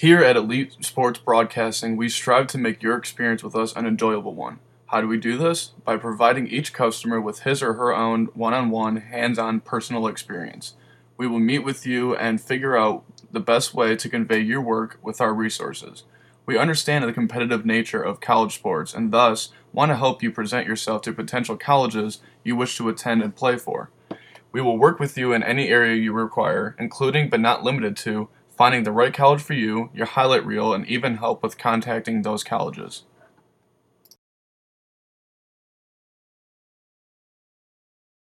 Here at Elite Sports Broadcasting, we strive to make your experience with us an enjoyable one. How do we do this? By providing each customer with his or her own one-on-one, hands-on personal experience. We will meet with you and figure out the best way to convey your work with our resources. We understand the competitive nature of college sports and thus want to help you present yourself to potential colleges you wish to attend and play for. We will work with you in any area you require, including but not limited to finding the right college for you, your highlight reel, and even help with contacting those colleges.